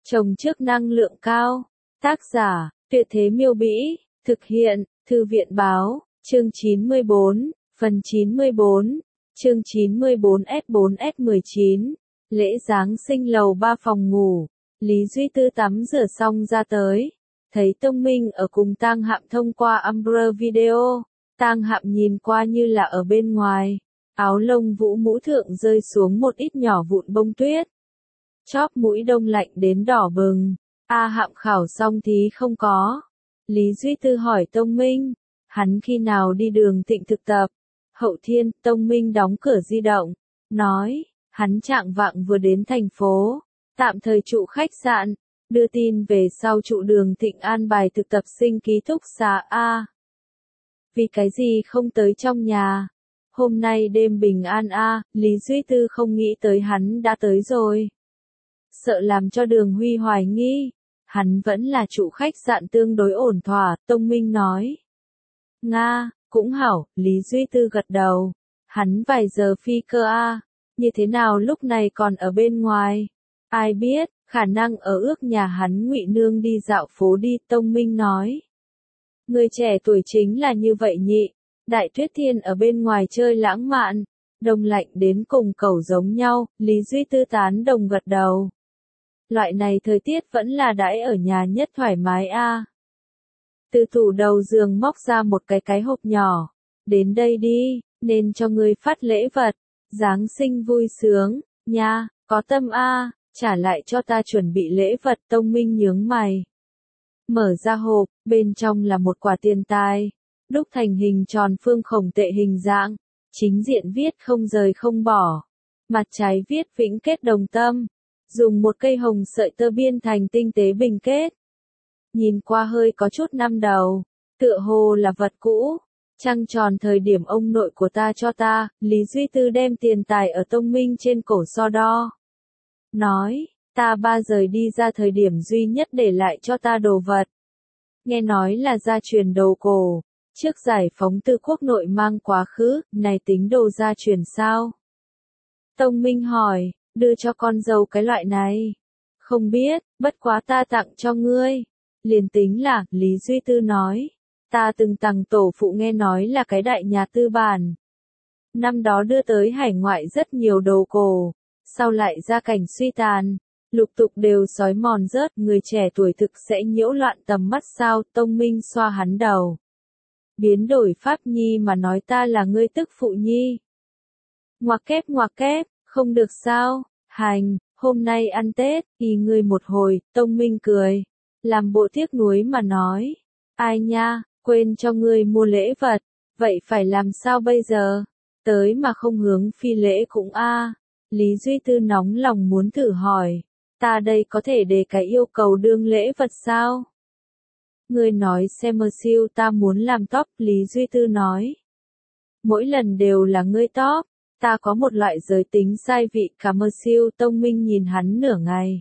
Trồng trước năng lượng cao. Tác giả, Tuyệt Thế Miêu Bĩ. Thực hiện, Thư viện Báo. Chương 94, phần 94. Chương 94S4S19. Lễ Giáng sinh lầu 3 phòng ngủ. Lý Duy Tư tắm rửa xong ra tới. Thấy Tông Minh ở cùng Tang Hạm thông qua Umbrella Video. Tang Hạm nhìn qua như là ở bên ngoài. Áo lông vũ mũ thượng rơi xuống một ít nhỏ vụn bông tuyết. Chóp mũi đông lạnh đến đỏ bừng. A Hạm khảo xong thì không có. Lý Duy Tư hỏi Tông Minh. Hắn khi nào đi Đường Thịnh thực tập? Hậu thiên. Tông Minh đóng cửa di động. Nói, hắn trạng vạng vừa đến thành phố. Tạm thời trụ khách sạn. Đưa tin về sau trụ Đường Thịnh an bài thực tập sinh ký túc xá A. Vì cái gì không tới trong nhà? Hôm nay đêm bình an A. Lý Duy Tư không nghĩ tới hắn đã tới rồi. Sợ làm cho Đường Huy hoài nghi. Hắn vẫn là trụ khách sạn tương đối ổn thỏa, Tông Minh nói. Nga, cũng hảo, Lý Duy Tư gật đầu. Hắn vài giờ phi cơ A. Như thế nào lúc này còn ở bên ngoài? Ai biết, khả năng ở ước nhà hắn Ngụy Nương đi dạo phố đi, Tông Minh nói. Người trẻ tuổi chính là như vậy nhị. Đại Tuyết Thiên ở bên ngoài chơi lãng mạn. Đông lạnh đến cùng cẩu giống nhau, Lý Duy Tư tán đồng gật đầu. Loại này thời tiết vẫn là đãi ở nhà nhất thoải mái A. Từ tủ đầu giường móc ra một cái hộp nhỏ. Đến đây đi, nên cho ngươi phát lễ vật. Giáng sinh vui sướng, nha, có tâm A, trả lại cho ta chuẩn bị lễ vật. Tông Minh nhướng mày. Mở ra hộp, bên trong là một quả tiền tài. Đúc thành hình tròn phương khổng tệ hình dạng. Chính diện viết không rời không bỏ. Mặt trái viết vĩnh kết đồng tâm. Dùng một cây hồng sợi tơ biên thành tinh tế bình kết. Nhìn qua hơi có chút năm đầu. Tựa hồ là vật cũ. Trăng tròn thời điểm ông nội của ta cho ta. Lý Duy Tư đem tiền tài ở Tông Minh trên cổ so đo. Nói, ta 3 giờ đi ra thời điểm duy nhất để lại cho ta đồ vật. Nghe nói là gia truyền đồ cổ. Trước giải phóng từ quốc nội mang quá khứ, này tính đồ gia truyền sao? Tông Minh hỏi, đưa cho con dâu cái loại này. Không biết, bất quá ta tặng cho ngươi. Liền tính là, Lý Duy Tư nói. Ta từng tặng tổ phụ nghe nói là cái đại nhà tư bản. Năm đó đưa tới hải ngoại rất nhiều đồ cổ. Sau lại gia cảnh suy tàn. Lục tục đều xói mòn rớt. Người trẻ tuổi thực sẽ nhiễu loạn tầm mắt sao? Tông Minh xoa hắn đầu. Biến đổi pháp nhi mà nói ta là ngươi tức phụ nhi. Ngoặc kép, không được sao? Hành, hôm nay ăn Tết, y ngươi một hồi. Tông Minh cười. Làm bộ tiếc nuối mà nói. Ai nha, quên cho ngươi mua lễ vật. Vậy phải làm sao bây giờ? Tới mà không hướng phi lễ cũng a. Lý Duy Tư nóng lòng muốn thử hỏi. Ta đây có thể đề cái yêu cầu đương lễ vật sao? Ngươi nói xem mơ siêu ta muốn làm top. Lý Duy Tư nói. Mỗi lần đều là ngươi top. Ta có một loại giới tính sai vị cả mơ siêu. Tông Minh nhìn hắn nửa ngày.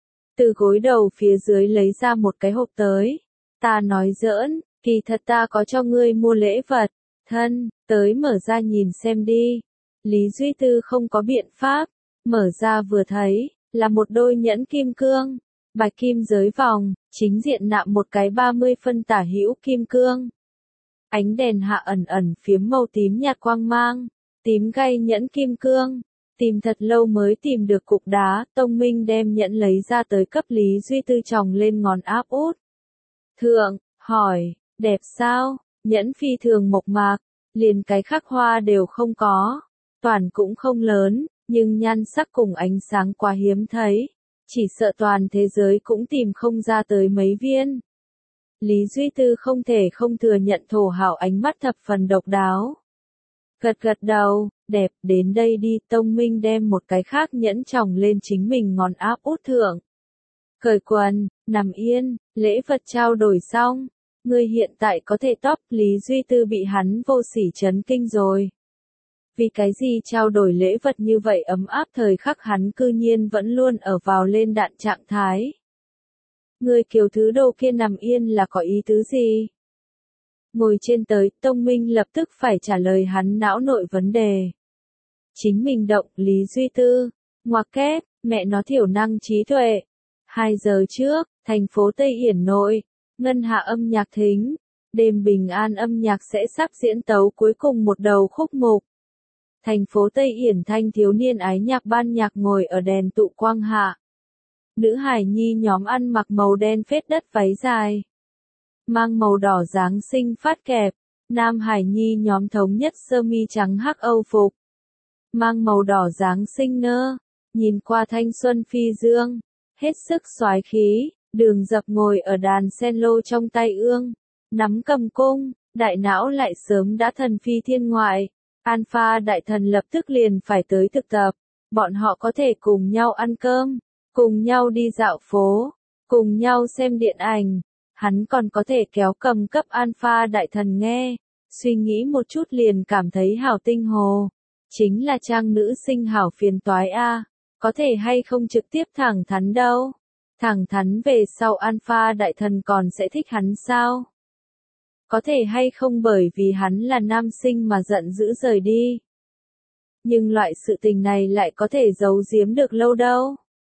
Từ gối đầu phía dưới lấy ra một cái hộp tới. Ta nói giỡn, kỳ thật ta có cho ngươi mua lễ vật. Thân, tới mở ra nhìn xem đi. Lý Duy Tư không có biện pháp. Mở ra vừa thấy, là một đôi nhẫn kim cương. Bạch kim giới vòng, chính diện nạm một cái 30 phân tả hữu kim cương. Ánh đèn hạ ẩn ẩn phiếm màu tím nhạt quang mang. Tím gay nhẫn kim cương. Tìm thật lâu mới tìm được cục đá. Tông Minh đem nhẫn lấy ra tới cấp Lý Duy Tư tròng lên ngón áp út. Thượng, hỏi, đẹp sao? Nhẫn phi thường mộc mạc. Liền cái khắc hoa đều không có. Toàn cũng không lớn, nhưng nhan sắc cùng ánh sáng quá hiếm thấy. Chỉ sợ toàn thế giới cũng tìm không ra tới mấy viên. Lý Duy Tư không thể không thừa nhận thổ hảo ánh mắt thập phần độc đáo. Gật đầu, đẹp, đến đây đi. Tông Minh đem một cái khác nhẫn tròng lên chính mình ngón áp út thượng. Cởi quần, nằm yên, lễ vật trao đổi xong. Ngươi hiện tại có thể top. Lý Duy Tư bị hắn vô sỉ chấn kinh rồi. Vì cái gì trao đổi lễ vật như vậy ấm áp thời khắc hắn cư nhiên vẫn luôn ở vào lên đạn trạng thái. Người kiều thứ đồ kia nằm yên là có ý tứ gì? Ngồi trên tới, Tông Minh lập tức phải trả lời hắn não nội vấn đề. Chính mình động, Lý Duy Tư, ngoặc kép, mẹ nó thiểu năng trí tuệ. 2 giờ trước, thành phố Tây Yển Nội, Ngân Hạ âm nhạc thính, đêm bình an âm nhạc sẽ sắp diễn tấu cuối cùng một đầu khúc mục. Thành phố Tây Yển thanh thiếu niên ái nhạc ban nhạc ngồi ở đèn tụ quang hạ. Nữ hài nhi nhóm ăn mặc màu đen phết đất váy dài, mang màu đỏ Giáng sinh phát kẹp. Nam hải nhi nhóm thống nhất sơ mi trắng hắc âu phục, mang màu đỏ Giáng sinh nơ, nhìn qua thanh xuân phi dương, hết sức soái khí. Đường Dập ngồi ở đàn cello trong tay ương, nắm cầm cung, đại não lại sớm đã thần phi thiên ngoại. Alpha đại thần lập tức liền phải tới thực tập, bọn họ có thể cùng nhau ăn cơm, cùng nhau đi dạo phố, cùng nhau xem điện ảnh. Hắn còn có thể kéo cầm cấp Alpha đại thần nghe, suy nghĩ một chút liền cảm thấy hảo tinh hồ. Chính là trang nữ sinh hảo phiền toái a, có thể hay không trực tiếp thẳng thắn đâu. Thẳng thắn về sau Alpha đại thần còn sẽ thích hắn sao? Có thể hay không bởi vì hắn là nam sinh mà giận dữ rời đi. Nhưng loại sự tình này lại có thể giấu giếm được lâu đâu.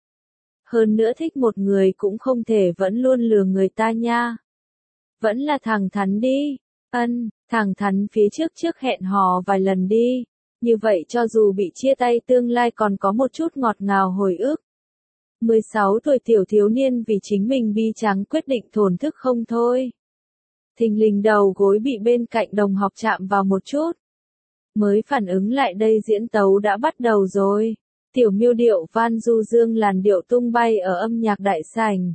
Hơn nữa thích một người cũng không thể vẫn luôn lừa người ta nha. Vẫn là thẳng thắn đi. Thẳng thắn phía trước hẹn hò vài lần đi. Như vậy cho dù bị chia tay tương lai còn có một chút ngọt ngào hồi ức. 16 tuổi tiểu thiếu niên vì chính mình bi trắng quyết định thổn thức không thôi. Thình lình đầu gối bị bên cạnh đồng học chạm vào một chút. Mới phản ứng lại đây diễn tấu đã bắt đầu rồi. Tiểu miêu điệu van du dương làn điệu tung bay ở âm nhạc đại sảnh.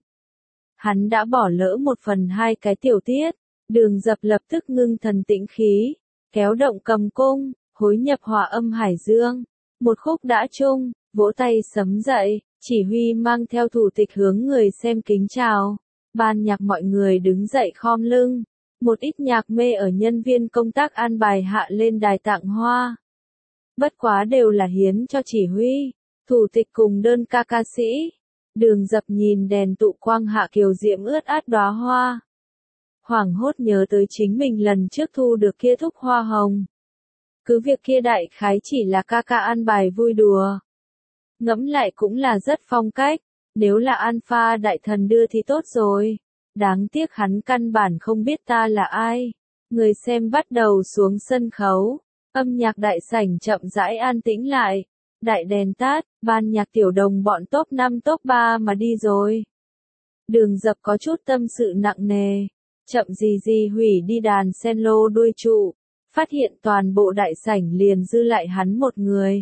Hắn đã bỏ lỡ 1/2 cái tiểu tiết. Đường Dập lập tức ngưng thần tĩnh khí, kéo động cầm cung, hối nhập hòa âm hải dương. Một khúc đã chung, vỗ tay sấm dậy, chỉ huy mang theo thủ tịch hướng người xem kính chào. Ban nhạc mọi người đứng dậy khom lưng. Một ít nhạc mê ở nhân viên công tác an bài hạ lên đài tặng hoa. Bất quá đều là hiến cho chỉ huy, thủ tịch cùng đơn ca ca sĩ. Đường Dập nhìn đèn tụ quang hạ kiều diễm ướt át đóa hoa. Hoảng hốt nhớ tới chính mình lần trước thu được kia thúc hoa hồng. Cứ việc kia đại khái chỉ là ca ca an bài vui đùa. Ngẫm lại cũng là rất phong cách, nếu là Alpha đại thần đưa thì tốt rồi. Đáng tiếc hắn căn bản không biết ta là ai. Người xem bắt đầu xuống sân khấu. Âm nhạc đại sảnh chậm rãi an tĩnh lại. Đại đèn tắt, ban nhạc tiểu đồng bọn top 5 top 3 mà đi rồi. Đường Dập có chút tâm sự nặng nề. Chậm gì hủy đi đàn cello đuôi trụ. Phát hiện toàn bộ đại sảnh liền dư lại hắn một người.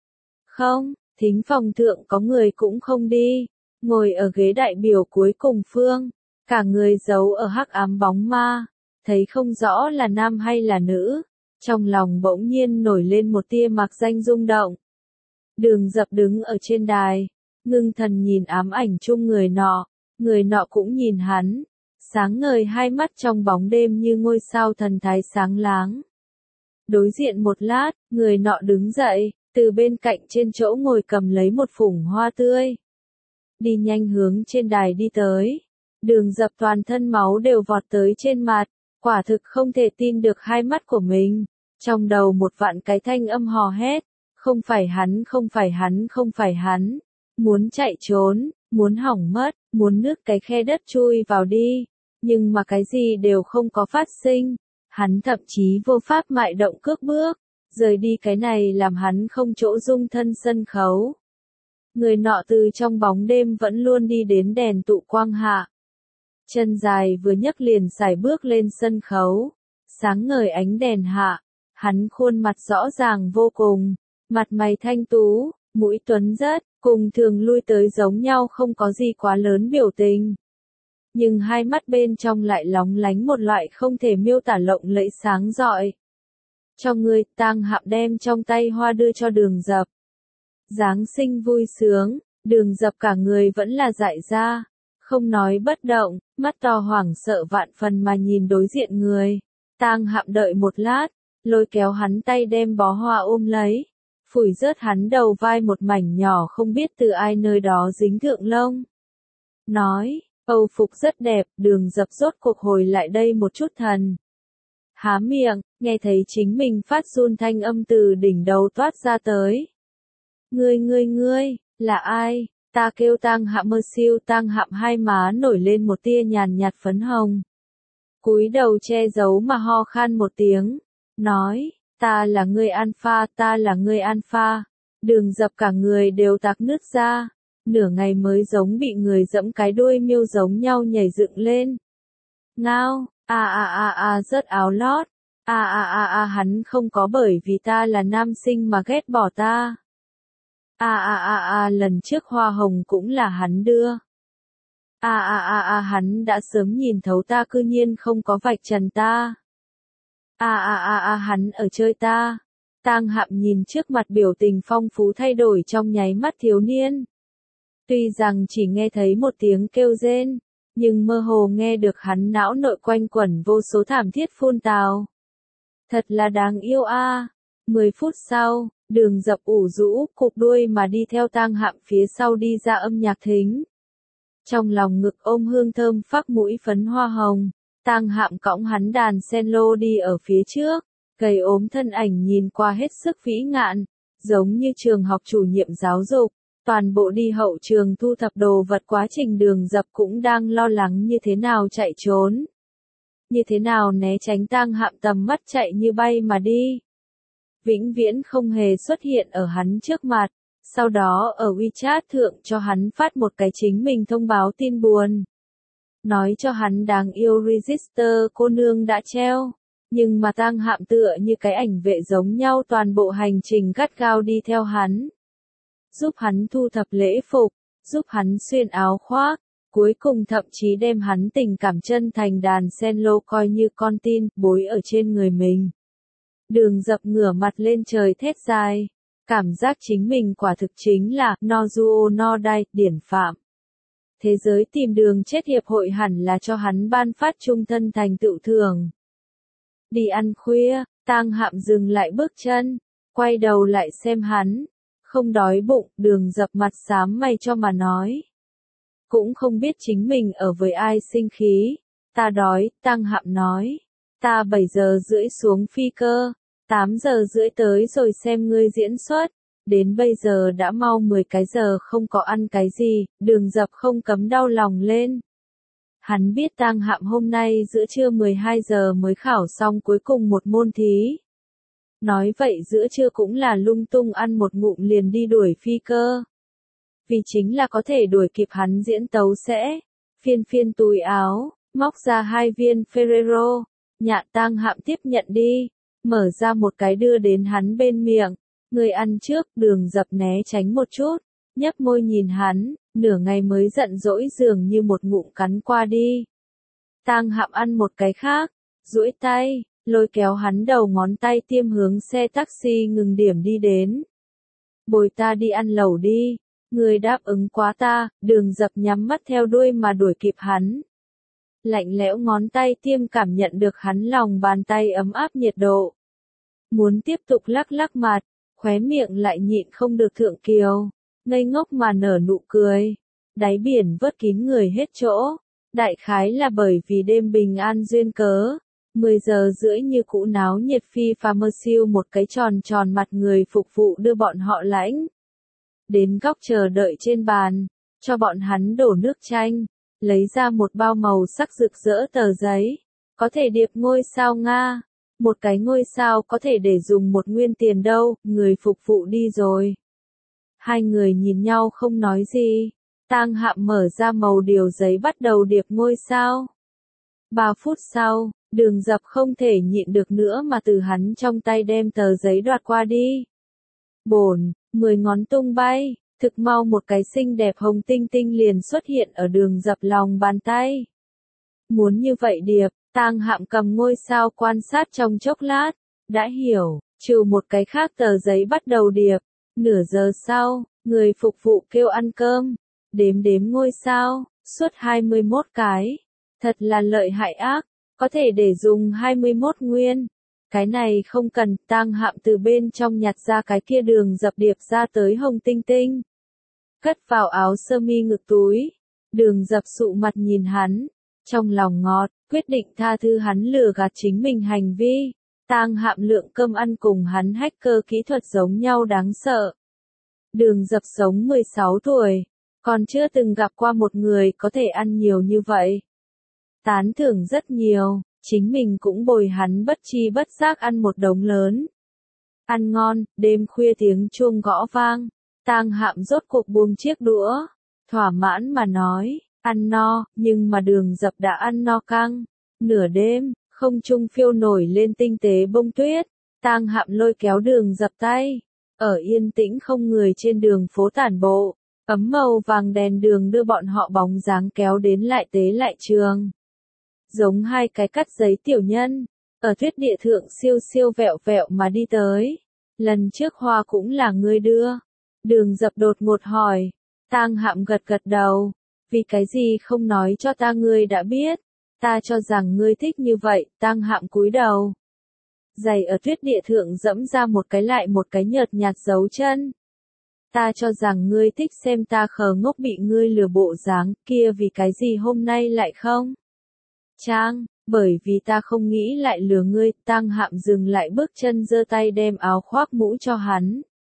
Không, thính phòng thượng có người cũng không đi. Ngồi ở ghế đại biểu cuối cùng phương. Cả người giấu ở hắc ám bóng ma. Thấy không rõ là nam hay là nữ. Trong lòng bỗng nhiên nổi lên một tia mạc danh rung động. Đường Dập đứng ở trên đài. Ngưng thần nhìn ám ảnh chung người nọ. Người nọ cũng nhìn hắn. Sáng ngời hai mắt trong bóng đêm như ngôi sao thần thái sáng láng. Đối diện một lát, người nọ đứng dậy, từ bên cạnh trên chỗ ngồi cầm lấy một phủng hoa tươi. Đi nhanh hướng trên đài đi tới. Đường Dập toàn thân máu đều vọt tới trên mặt, quả thực không thể tin được hai mắt của mình. Trong đầu một vạn cái thanh âm hò hét, không phải hắn, không phải hắn, không phải hắn. Muốn chạy trốn, muốn hỏng mất, muốn nước cái khe đất chui vào đi. Nhưng mà cái gì đều không có phát sinh. Hắn thậm chí vô pháp mại động cước bước, rời đi cái này làm hắn không chỗ dung thân sân khấu. Người nọ từ trong bóng đêm vẫn luôn đi đến đèn tụ quang hạ. Chân dài vừa nhấc liền sải bước lên sân khấu. Sáng ngời ánh đèn hạ, hắn khuôn mặt rõ ràng vô cùng, mặt mày thanh tú, mũi tuấn rất, cùng thường lui tới giống nhau không có gì quá lớn biểu tình. Nhưng hai mắt bên trong lại lóng lánh một loại không thể miêu tả lộng lẫy sáng rọi. Cho ngươi, Tang Hạo đem trong tay hoa đưa cho Đường Dập. Giáng sinh vui sướng, Đường Dập cả người vẫn là dại ra, không nói bất động, mắt to hoảng sợ vạn phần mà nhìn đối diện người. Tang Hạo đợi một lát, lôi kéo hắn tay đem bó hoa ôm lấy, phủi rớt hắn đầu vai một mảnh nhỏ không biết từ ai nơi đó dính thượng lông. Nói, Âu phục rất đẹp, Đường Dập rốt cuộc hồi lại đây một chút thần. Há miệng, nghe thấy chính mình phát run thanh âm từ đỉnh đầu toát ra tới. Ngươi, là ai? Ta kêu Tang Hạm mơ siêu, Tang Hạm hai má nổi lên một tia nhàn nhạt phấn hồng. Cúi đầu che giấu mà ho khan một tiếng, nói, ta là người alpha, ta là người alpha. Đường Dập cả người đều tạc nứt ra, nửa ngày mới giống bị người giẫm cái đuôi miêu giống nhau nhảy dựng lên. Ngao, rớt áo lót, hắn không có bởi vì ta là nam sinh mà ghét bỏ ta. Lần trước hoa hồng cũng là hắn đưa. Hắn đã sớm nhìn thấu ta cư nhiên không có vạch trần ta. Hắn ở chơi ta. Tang Hạm nhìn trước mặt biểu tình phong phú thay đổi trong nháy mắt thiếu niên. Tuy rằng chỉ nghe thấy một tiếng kêu rên, nhưng mơ hồ nghe được hắn não nội quanh quẩn vô số thảm thiết phun tào. Thật là đáng yêu a. 10 phút sau, Đường Dập ủ rũ, cụp đuôi mà đi theo Tang Hạm phía sau đi ra âm nhạc thính. Trong lòng ngực ôm hương thơm phác mũi phấn hoa hồng, Tang Hạm cõng hắn đàn cello đi ở phía trước, gầy ốm thân ảnh nhìn qua hết sức vĩ ngạn, giống như trường học chủ nhiệm giáo dục. Toàn bộ đi hậu trường thu thập đồ vật quá trình Đường Dập cũng đang lo lắng như thế nào chạy trốn. Như thế nào né tránh Tang Hạm tầm mắt chạy như bay mà đi. Vĩnh viễn không hề xuất hiện ở hắn trước mặt, sau đó ở WeChat thượng cho hắn phát một cái chính mình thông báo tin buồn. Nói cho hắn đáng yêu register cô nương đã treo, nhưng mà Tang Hạm tựa như cái ảnh vệ giống nhau toàn bộ hành trình gắt gao đi theo hắn. Giúp hắn thu thập lễ phục, giúp hắn xuyên áo khoác, cuối cùng thậm chí đem hắn tình cảm chân thành đàn cello coi như con tin, bối ở trên người mình. Đường Dập ngửa mặt lên trời thét dài, cảm giác chính mình quả thực chính là Nozuo Nodai, điển phạm. Thế giới tìm đường chết hiệp hội hẳn là cho hắn ban phát trung thân thành tựu thưởng. Đi ăn khuya, Tang Hạm dừng lại bước chân, quay đầu lại xem hắn. Không đói bụng, Đường Dập mặt xám mày cho mà nói. Cũng không biết chính mình ở với ai sinh khí. Ta đói, Tang Hạm nói. Ta 7 giờ rưỡi xuống phi cơ, 8 giờ rưỡi tới rồi xem ngươi diễn xuất. Đến bây giờ đã mau 10 cái giờ không có ăn cái gì, Đường Dập không cấm đau lòng lên. Hắn biết Tang Hạm hôm nay giữa trưa 12 giờ mới khảo xong cuối cùng một môn thí. Nói vậy giữa trưa cũng là lung tung ăn một ngụm liền đi đuổi phi cơ. Vì chính là có thể đuổi kịp hắn diễn tấu sẽ. Phiên túi áo, móc ra 2 viên Ferrero, nhạn Tang Hạm tiếp nhận đi, mở ra một cái đưa đến hắn bên miệng. Người ăn trước, Đường Dập né tránh một chút, nhấp môi nhìn hắn, nửa ngày mới giận dỗi dường như một ngụm cắn qua đi. Tang Hạm ăn một cái khác, duỗi tay, lôi kéo hắn đầu ngón tay tiêm hướng xe taxi ngừng điểm đi đến. Bồi ta đi ăn lẩu đi, người đáp ứng quá ta, Đường Dập nhắm mắt theo đuôi mà đuổi kịp hắn. Lạnh lẽo ngón tay tiêm cảm nhận được hắn lòng bàn tay ấm áp nhiệt độ. Muốn tiếp tục lắc lắc mặt, khóe miệng lại nhịn không được thượng kiều, ngây ngốc mà nở nụ cười. Đáy biển vớt kín người hết chỗ, đại khái là bởi vì đêm bình an duyên cớ. 10 giờ rưỡi như cũ náo nhiệt phi pha mơ siêu một cái tròn tròn mặt người phục vụ đưa bọn họ lãnh. Đến góc chờ đợi trên bàn, cho bọn hắn đổ nước chanh, lấy ra một bao màu sắc rực rỡ tờ giấy. Có thể điệp ngôi sao Nga, một cái ngôi sao có thể để dùng 1 nguyên tiền đâu, người phục vụ đi rồi. Hai người nhìn nhau không nói gì, Tang Hạm mở ra màu điều giấy bắt đầu điệp ngôi sao. 3 phút sau, Đường Dập không thể nhịn được nữa mà từ hắn trong tay đem tờ giấy đoạt qua đi. Bổn, 10 ngón tung bay, thực mau một cái xinh đẹp hồng tinh tinh liền xuất hiện ở Đường Dập lòng bàn tay. Muốn như vậy điệp, Tang Hạm cầm ngôi sao quan sát trong chốc lát, đã hiểu, trừ một cái khác tờ giấy bắt đầu điệp. Nửa giờ sau, người phục vụ kêu ăn cơm, đếm ngôi sao, suốt 21 cái. Thật là lợi hại ác, có thể để dùng 21 nguyên. Cái này không cần, Tang Hạm từ bên trong nhặt ra cái kia Đường Dập điệp ra tới hồng tinh tinh. Cất vào áo sơ mi ngực túi. Đường Dập sụ mặt nhìn hắn, trong lòng ngọt, quyết định tha thứ hắn lừa gạt chính mình hành vi. Tang Hạm lượng cơm ăn cùng hắn hacker kỹ thuật giống nhau đáng sợ. Đường Dập sống 16 tuổi, Còn chưa từng gặp qua một người có thể ăn nhiều như vậy. Tán thưởng rất nhiều, chính mình cũng bồi hắn bất chi bất giác ăn một đống lớn. Ăn ngon, đêm khuya tiếng chuông gõ vang, Tang Hạm rốt cuộc buông chiếc đũa, thỏa mãn mà nói, ăn no, nhưng mà Đường Dập đã ăn no căng. Nửa đêm, không trung phiêu nổi lên tinh tế bông tuyết, Tang Hạm lôi kéo Đường Dập tay, ở yên tĩnh không người trên đường phố tản bộ, ấm màu vàng đèn đường đưa bọn họ bóng dáng kéo đến lại tế lại trường. Giống hai cái cắt giấy tiểu nhân, ở tuyết địa thượng siêu siêu vẹo vẹo mà đi tới. Lần trước hoa cũng là ngươi đưa. Đường Dập đột ngột hỏi. Tang Hạm gật gật đầu. Vì cái gì không nói cho ta, ngươi đã biết. Ta cho rằng ngươi thích như vậy. Tang Hạm cúi đầu. Giày ở tuyết địa thượng dẫm ra một cái lại một cái nhợt nhạt dấu chân. Ta cho rằng ngươi thích xem ta khờ ngốc bị ngươi lừa bộ dáng kia, vì cái gì hôm nay lại không? Trang, bởi vì ta không nghĩ lại lừa ngươi. Tang Hạm dừng lại bước chân, giơ tay đem áo khoác mũ cho hắn.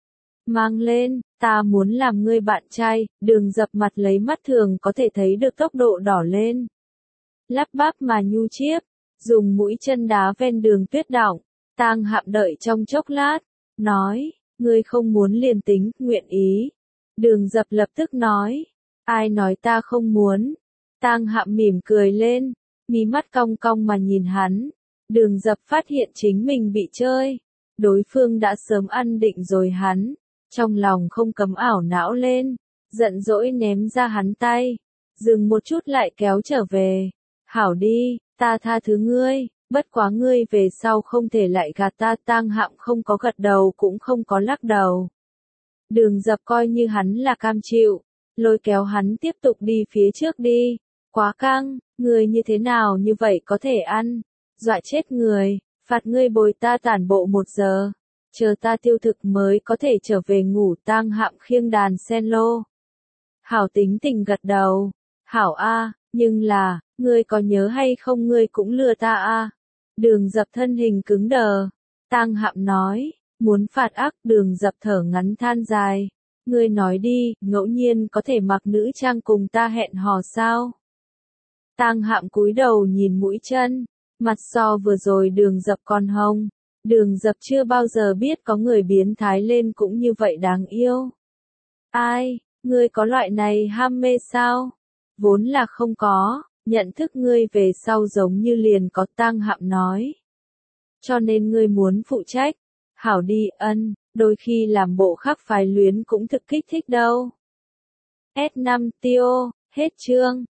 Mang lên, ta muốn làm ngươi bạn trai. Đường Dập mặt lấy mắt thường có thể thấy được tốc độ đỏ lên. Lắp bắp mà nhu chiếp, dùng mũi chân đá ven đường tuyết đọng. Tang Hạm đợi trong chốc lát, nói, ngươi không muốn liền tính, nguyện ý. Đường Dập lập tức nói, ai nói ta không muốn. Tang Hạm mỉm cười lên, mí mắt cong cong mà nhìn hắn. Đường Dập phát hiện chính mình bị chơi. Đối phương đã sớm ăn định rồi hắn. Trong lòng không cấm ảo não lên. Giận dỗi ném ra hắn tay. Dừng một chút lại kéo trở về. Hảo đi, ta tha thứ ngươi. Bất quá ngươi về sau không thể lại gạt ta. Tang Hạm không có gật đầu cũng không có lắc đầu. Đường Dập coi như hắn là cam chịu. Lôi kéo hắn tiếp tục đi phía trước đi. Quá căng, người như thế nào như vậy có thể ăn? Dọa chết người, phạt ngươi bồi ta tản bộ 1 giờ. Chờ ta tiêu thực mới có thể trở về ngủ. Tang Hạm khiêng đàn sen lô. Hảo tính tình gật đầu. Hảo a, nhưng là, ngươi có nhớ hay không, ngươi cũng lừa ta a. Đường Dập thân hình cứng đờ. Tang Hạm nói, muốn phạt ác. Đường Dập thở ngắn than dài. Ngươi nói đi, ngẫu nhiên có thể mặc nữ trang cùng ta hẹn hò sao? Tang Hạm cúi đầu nhìn mũi chân, mặt so vừa rồi Đường Dập còn hồng. Đường Dập chưa bao giờ biết có người biến thái lên cũng như vậy đáng yêu. Ai, ngươi có loại này ham mê sao? Vốn là không có, nhận thức ngươi về sau giống như liền có. Tang Hạm nói. Cho nên ngươi muốn phụ trách. Hảo đi, ân, đôi khi làm bộ khác phái luyến cũng thực kích thích đâu. S5 Tiêu, hết chương.